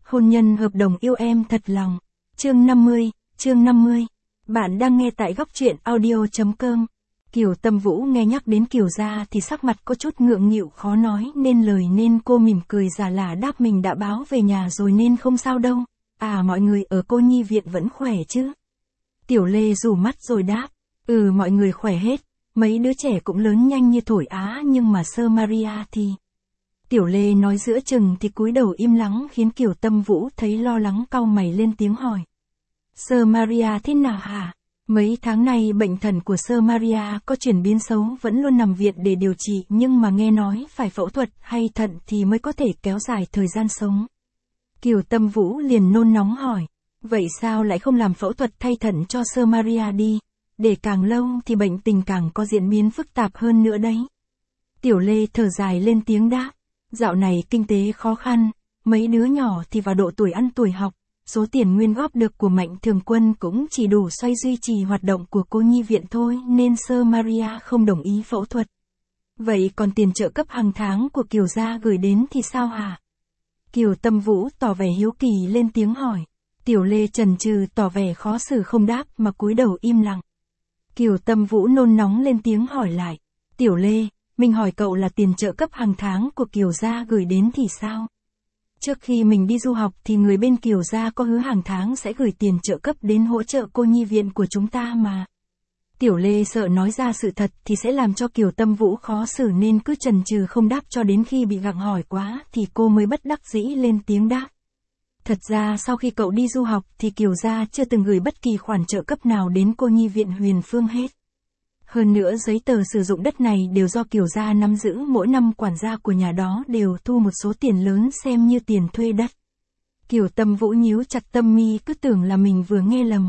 Hôn nhân hợp đồng yêu em thật lòng. Chương 50. Bạn đang nghe tại góc truyện audio.com. Kiều Tâm Vũ nghe nhắc đến Kiều gia thì sắc mặt có chút ngượng nghịu khó nói nên lời nên cô mỉm cười giả lả đáp mình đã báo về nhà rồi nên không sao đâu. À, mọi người ở cô nhi viện vẫn khỏe chứ? Tiểu Lê rủ mắt rồi đáp. Ừ, mọi người khỏe hết. Mấy đứa trẻ cũng lớn nhanh như thổi á, nhưng mà Sơ Maria thì... Tiểu Lê nói giữa chừng thì cúi đầu im lặng khiến Kiều Tâm Vũ thấy lo lắng cau mày lên tiếng hỏi. Sơ Maria thế nào hả? Mấy tháng nay bệnh thận của Sơ Maria có chuyển biến xấu, vẫn luôn nằm viện để điều trị, nhưng mà nghe nói phải phẫu thuật hay thận thì mới có thể kéo dài thời gian sống. Kiều Tâm Vũ liền nôn nóng hỏi. Vậy sao lại không làm phẫu thuật thay thận cho Sơ Maria đi? Để càng lâu thì bệnh tình càng có diễn biến phức tạp hơn nữa đấy. Tiểu Lê thở dài lên tiếng đáp. Dạo này kinh tế khó khăn, mấy đứa nhỏ thì vào độ tuổi ăn tuổi học, số tiền nguyên góp được của Mạnh Thường Quân cũng chỉ đủ xoay duy trì hoạt động của cô nhi viện thôi nên Sơ Maria không đồng ý phẫu thuật. Vậy còn tiền trợ cấp hàng tháng của Kiều gia gửi đến thì sao hả? Kiều Tâm Vũ tỏ vẻ hiếu kỳ lên tiếng hỏi. Tiểu Lê chần chừ tỏ vẻ khó xử không đáp mà cúi đầu im lặng. Kiều Tâm Vũ nôn nóng lên tiếng hỏi lại. Tiểu Lê, mình hỏi cậu là tiền trợ cấp hàng tháng của Kiều gia gửi đến thì sao? Trước khi mình đi du học thì người bên Kiều gia có hứa hàng tháng sẽ gửi tiền trợ cấp đến hỗ trợ cô nhi viện của chúng ta mà. Tiểu Lê sợ nói ra sự thật thì sẽ làm cho Kiều Tâm Vũ khó xử nên cứ chần chừ không đáp cho đến khi bị gặng hỏi quá thì cô mới bất đắc dĩ lên tiếng đáp. Thật ra sau khi cậu đi du học thì Kiều gia chưa từng gửi bất kỳ khoản trợ cấp nào đến cô nhi viện Huyền Phương hết. Hơn nữa giấy tờ sử dụng đất này đều do Kiều gia nắm giữ, mỗi năm quản gia của nhà đó đều thu một số tiền lớn xem như tiền thuê đất. Kiều Tâm Vũ nhíu chặt tâm mi cứ tưởng là mình vừa nghe lầm.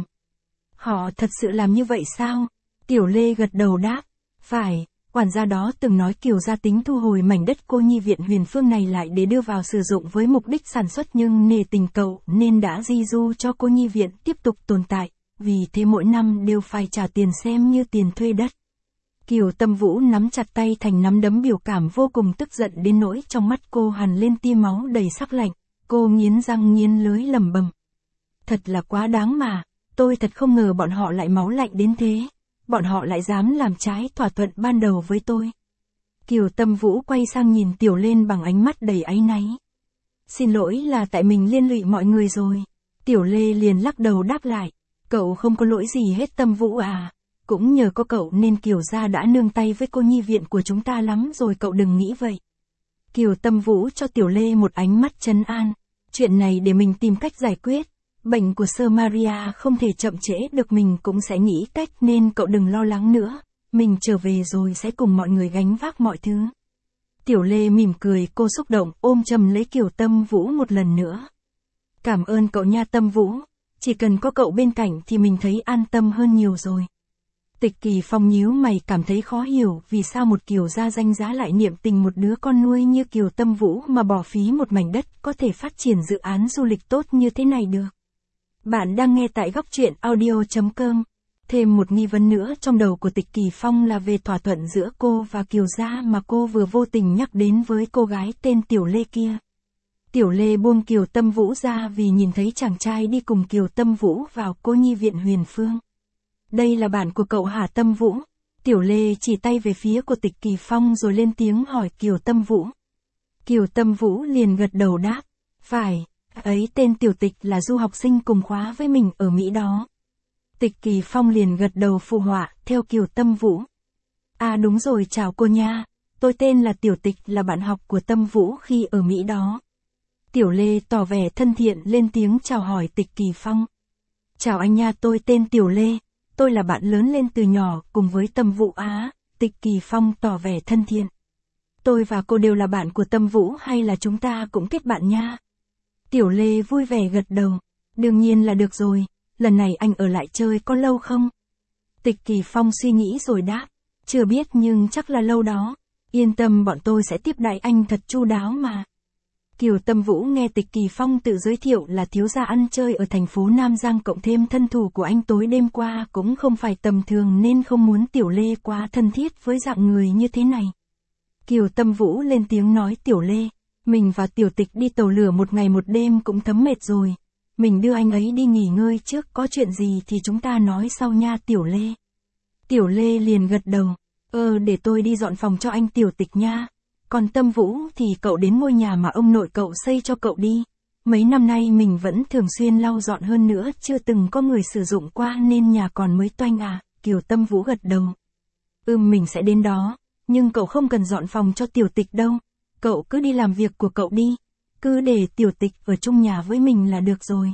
Họ thật sự làm như vậy sao? Tiểu Lê gật đầu đáp. Phải, quản gia đó từng nói Kiều gia tính thu hồi mảnh đất cô nhi viện Huyền Phương này lại để đưa vào sử dụng với mục đích sản xuất nhưng nể tình cậu nên đã di du cho cô nhi viện tiếp tục tồn tại. Vì thế mỗi năm đều phải trả tiền xem như tiền thuê đất. Kiều Tâm Vũ nắm chặt tay thành nắm đấm, biểu cảm vô cùng tức giận đến nỗi trong mắt cô hằn lên tia máu đầy sắc lạnh. Cô nghiến răng nghiến lưỡi lẩm bẩm. Thật là quá đáng mà, tôi thật không ngờ bọn họ lại máu lạnh đến thế. Bọn họ lại dám làm trái thỏa thuận ban đầu với tôi. Kiều Tâm Vũ quay sang nhìn Tiểu Lên bằng ánh mắt đầy áy náy. Xin lỗi, là tại mình liên lụy mọi người rồi. Tiểu Lê liền lắc đầu đáp lại. Cậu không có lỗi gì hết Tâm Vũ à. Cũng nhờ có cậu nên Kiều gia đã nương tay với cô nhi viện của chúng ta lắm rồi, cậu đừng nghĩ vậy. Kiều Tâm Vũ cho Tiểu Lê một ánh mắt trấn an. Chuyện này để mình tìm cách giải quyết. Bệnh của Sơ Maria không thể chậm trễ được, mình cũng sẽ nghĩ cách nên cậu đừng lo lắng nữa. Mình trở về rồi sẽ cùng mọi người gánh vác mọi thứ. Tiểu Lê mỉm cười, cô xúc động ôm chầm lấy Kiều Tâm Vũ một lần nữa. Cảm ơn cậu nha Tâm Vũ. Chỉ cần có cậu bên cạnh thì mình thấy an tâm hơn nhiều rồi. Tịch Kỳ Phong nhíu mày cảm thấy khó hiểu vì sao một Kiều gia danh giá lại niệm tình một đứa con nuôi như Kiều Tâm Vũ mà bỏ phí một mảnh đất có thể phát triển dự án du lịch tốt như thế này được. Bạn đang nghe tại góc truyện audio.com. Thêm một nghi vấn nữa trong đầu của Tịch Kỳ Phong là về thỏa thuận giữa cô và Kiều gia mà cô vừa vô tình nhắc đến với cô gái tên Tiểu Lê kia. Tiểu Lê buông Kiều Tâm Vũ ra vì nhìn thấy chàng trai đi cùng Kiều Tâm Vũ vào cô nhi viện Huyền Phương. Đây là bạn của cậu hả Tâm Vũ? Tiểu Lê chỉ tay về phía của Tịch Kỳ Phong rồi lên tiếng hỏi Kiều Tâm Vũ. Kiều Tâm Vũ liền gật đầu đáp. Phải, ấy tên Tiểu Tịch là du học sinh cùng khóa với mình ở Mỹ đó. Tịch Kỳ Phong liền gật đầu phụ họa theo Kiều Tâm Vũ. À đúng rồi, chào cô nha. Tôi tên là Tiểu Tịch, là bạn học của Tâm Vũ khi ở Mỹ đó. Tiểu Lê tỏ vẻ thân thiện lên tiếng chào hỏi Tịch Kỳ Phong. Chào anh nha, tôi tên Tiểu Lê. Tôi là bạn lớn lên từ nhỏ cùng với Tâm Vũ á. Tịch Kỳ Phong tỏ vẻ thân thiện. Tôi và cô đều là bạn của Tâm Vũ hay là chúng ta cũng kết bạn nha? Tiểu Lê vui vẻ gật đầu. Đương nhiên là được rồi. Lần này anh ở lại chơi có lâu không? Tịch Kỳ Phong suy nghĩ rồi đáp. Chưa biết nhưng chắc là lâu đó. Yên tâm, bọn tôi sẽ tiếp đãi anh thật chu đáo mà. Kiều Tâm Vũ nghe Tịch Kỳ Phong tự giới thiệu là thiếu gia ăn chơi ở thành phố Nam Giang cộng thêm thân thủ của anh tối đêm qua cũng không phải tầm thường nên không muốn Tiểu Lê quá thân thiết với dạng người như thế này. Kiều Tâm Vũ lên tiếng nói Tiểu Lê, Mình và Tiểu Tịch đi tàu lửa một ngày một đêm cũng thấm mệt rồi. Mình đưa anh ấy đi nghỉ ngơi trước, có chuyện gì thì chúng ta nói sau nha Tiểu Lê. Tiểu Lê liền gật đầu. Để tôi đi dọn phòng cho anh Tiểu Tịch nha. Còn Tâm Vũ thì cậu đến ngôi nhà mà ông nội cậu xây cho cậu đi. Mấy năm nay mình vẫn thường xuyên lau dọn, hơn nữa chưa từng có người sử dụng qua nên nhà còn mới toanh à. Kiều Tâm Vũ gật đầu. Mình sẽ đến đó, nhưng cậu không cần dọn phòng cho Tiểu Tịch đâu. Cậu cứ đi làm việc của cậu đi. Cứ để Tiểu Tịch ở chung nhà với mình là được rồi.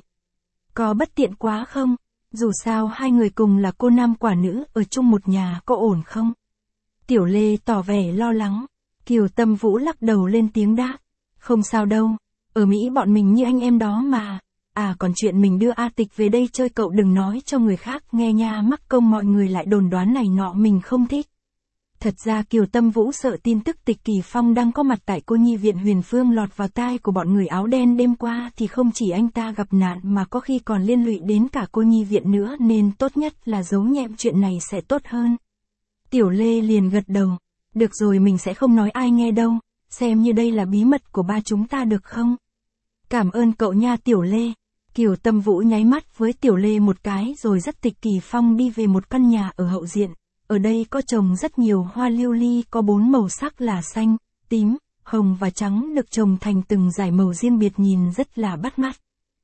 Có bất tiện quá không? Dù sao hai người cùng là cô nam quả nữ, ở chung một nhà có ổn không? Tiểu Lê tỏ vẻ lo lắng. Kiều Tâm Vũ lắc đầu lên tiếng đáp. Không sao đâu, ở Mỹ bọn mình như anh em đó mà. Còn chuyện mình đưa A Tịch về đây chơi cậu đừng nói cho người khác nghe nha, mắc công mọi người lại đồn đoán này nọ mình không thích. Thật ra Kiều Tâm Vũ sợ tin tức Tịch Kỳ Phong đang có mặt tại cô nhi viện Huyền Phương lọt vào tai của bọn người áo đen đêm qua thì không chỉ anh ta gặp nạn mà có khi còn liên lụy đến cả cô nhi viện nữa, nên tốt nhất là giấu nhẹm chuyện này sẽ tốt hơn. Tiểu Lê liền gật đầu. Được rồi, mình sẽ không nói ai nghe đâu, xem như đây là bí mật của ba chúng ta được không? Cảm ơn cậu nha Tiểu Lê. Kiều Tâm Vũ nháy mắt với Tiểu Lê một cái rồi dắt Tịch Kỳ Phong đi về một căn nhà ở hậu diện. Ở đây có trồng rất nhiều hoa lưu ly có 4 màu sắc là xanh, tím, hồng và trắng, được trồng thành từng dải màu riêng biệt nhìn rất là bắt mắt.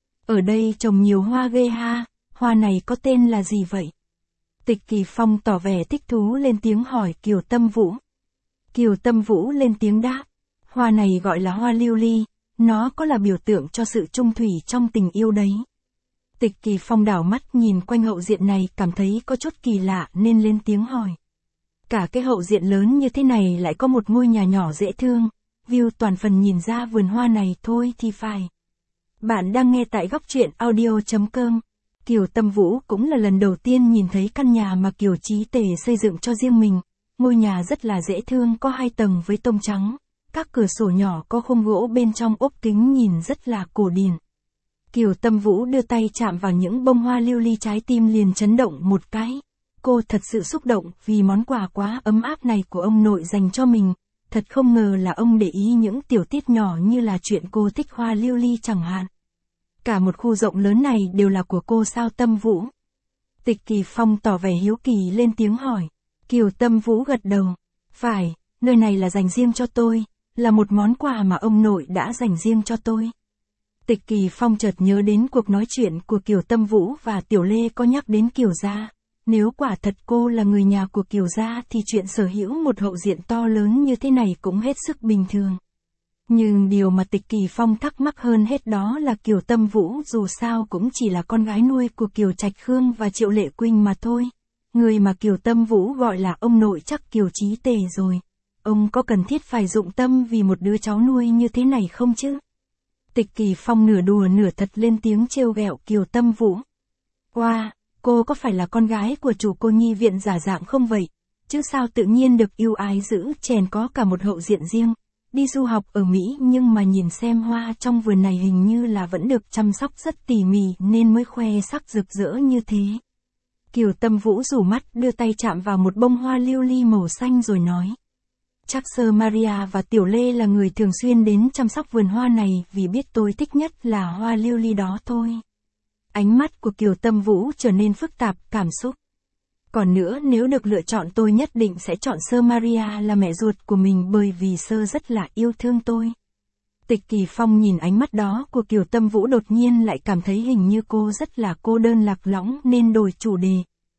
Ở đây trồng nhiều hoa ghê ha, hoa này có tên là gì vậy? Tịch Kỳ Phong tỏ vẻ thích thú lên tiếng hỏi Kiều Tâm Vũ. Kiều Tâm Vũ lên tiếng đáp. Hoa này gọi là hoa lưu ly, nó có là biểu tượng cho sự trung thủy trong tình yêu đấy. Tịch Kỳ Phong đảo mắt nhìn quanh hậu diện này, cảm thấy có chút kỳ lạ nên lên tiếng hỏi. Cả cái hậu diện lớn như thế này lại có một ngôi nhà nhỏ dễ thương, view toàn phần nhìn ra vườn hoa này thôi thì phải. Bạn đang nghe tại góc truyện audio.com. Kiều Tâm Vũ cũng là lần đầu tiên nhìn thấy căn nhà mà Kiều Chí Tề xây dựng cho riêng mình. Ngôi nhà rất là dễ thương, có 2 tầng với tông trắng. Các cửa sổ nhỏ có khung gỗ bên trong ốp kính nhìn rất là cổ điển. Kiều Tâm Vũ đưa tay chạm vào những bông hoa lưu ly, trái tim liền chấn động một cái. Cô thật sự xúc động vì món quà quá ấm áp này của ông nội dành cho mình. Thật không ngờ là ông để ý những tiểu tiết nhỏ như là chuyện cô thích hoa lưu ly chẳng hạn. Cả một khu rộng lớn này đều là của cô sao Tâm Vũ? Tịch Kỳ Phong tỏ vẻ hiếu kỳ lên tiếng hỏi. Kiều Tâm Vũ gật đầu. Phải, nơi này là dành riêng cho tôi, là một món quà mà ông nội đã dành riêng cho tôi. Tịch Kỳ Phong chợt nhớ đến cuộc nói chuyện của Kiều Tâm Vũ và Tiểu Lê có nhắc đến Kiều gia. Nếu quả thật cô là người nhà của Kiều gia thì chuyện sở hữu một hậu diện to lớn như thế này cũng hết sức bình thường. Nhưng điều mà Tịch Kỳ Phong thắc mắc hơn hết đó là Kiều Tâm Vũ dù sao cũng chỉ là con gái nuôi của Kiều Trạch Khương và Triệu Lệ Quynh mà thôi. Người mà Kiều Tâm Vũ gọi là ông nội chắc Kiều Chí Tề rồi. Ông có cần thiết phải dụng tâm vì một đứa cháu nuôi như thế này không chứ? Tịch Kỳ Phong nửa đùa nửa thật lên tiếng trêu ghẹo Kiều Tâm Vũ. Wow, cô có phải là con gái của chủ cô nhi viện giả dạng không vậy? Chứ sao tự nhiên được ưu ái giữ chèn có cả một hậu diện riêng. Đi du học ở Mỹ nhưng mà nhìn xem hoa trong vườn này hình như là vẫn được chăm sóc rất tỉ mỉ nên mới khoe sắc rực rỡ như thế. Kiều Tâm Vũ rủ mắt đưa tay chạm vào một bông hoa lưu ly màu xanh rồi nói. Chắc Sơ Maria và Tiểu Lê là người thường xuyên đến chăm sóc vườn hoa này vì biết tôi thích nhất là hoa lưu ly đó thôi. Ánh mắt của Kiều Tâm Vũ trở nên phức tạp, cảm xúc. Còn nữa, nếu được lựa chọn tôi nhất định sẽ chọn Sơ Maria là mẹ ruột của mình bởi vì Sơ rất là yêu thương tôi. Tịch Kỳ Phong nhìn ánh mắt đó của Kiều Tâm Vũ đột nhiên lại cảm thấy hình như cô rất là cô đơn lạc lõng nên đổi chủ đề.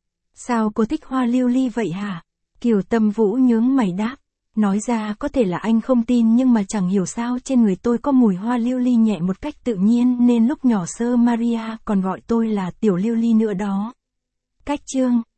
Sao cô thích hoa lưu ly vậy hả? Kiều Tâm Vũ nhướng mày đáp. Nói ra có thể là anh không tin nhưng mà chẳng hiểu sao trên người tôi có mùi hoa lưu ly nhẹ một cách tự nhiên nên lúc nhỏ Sơ Maria còn gọi tôi là Tiểu Lưu Ly nữa đó. Cách chương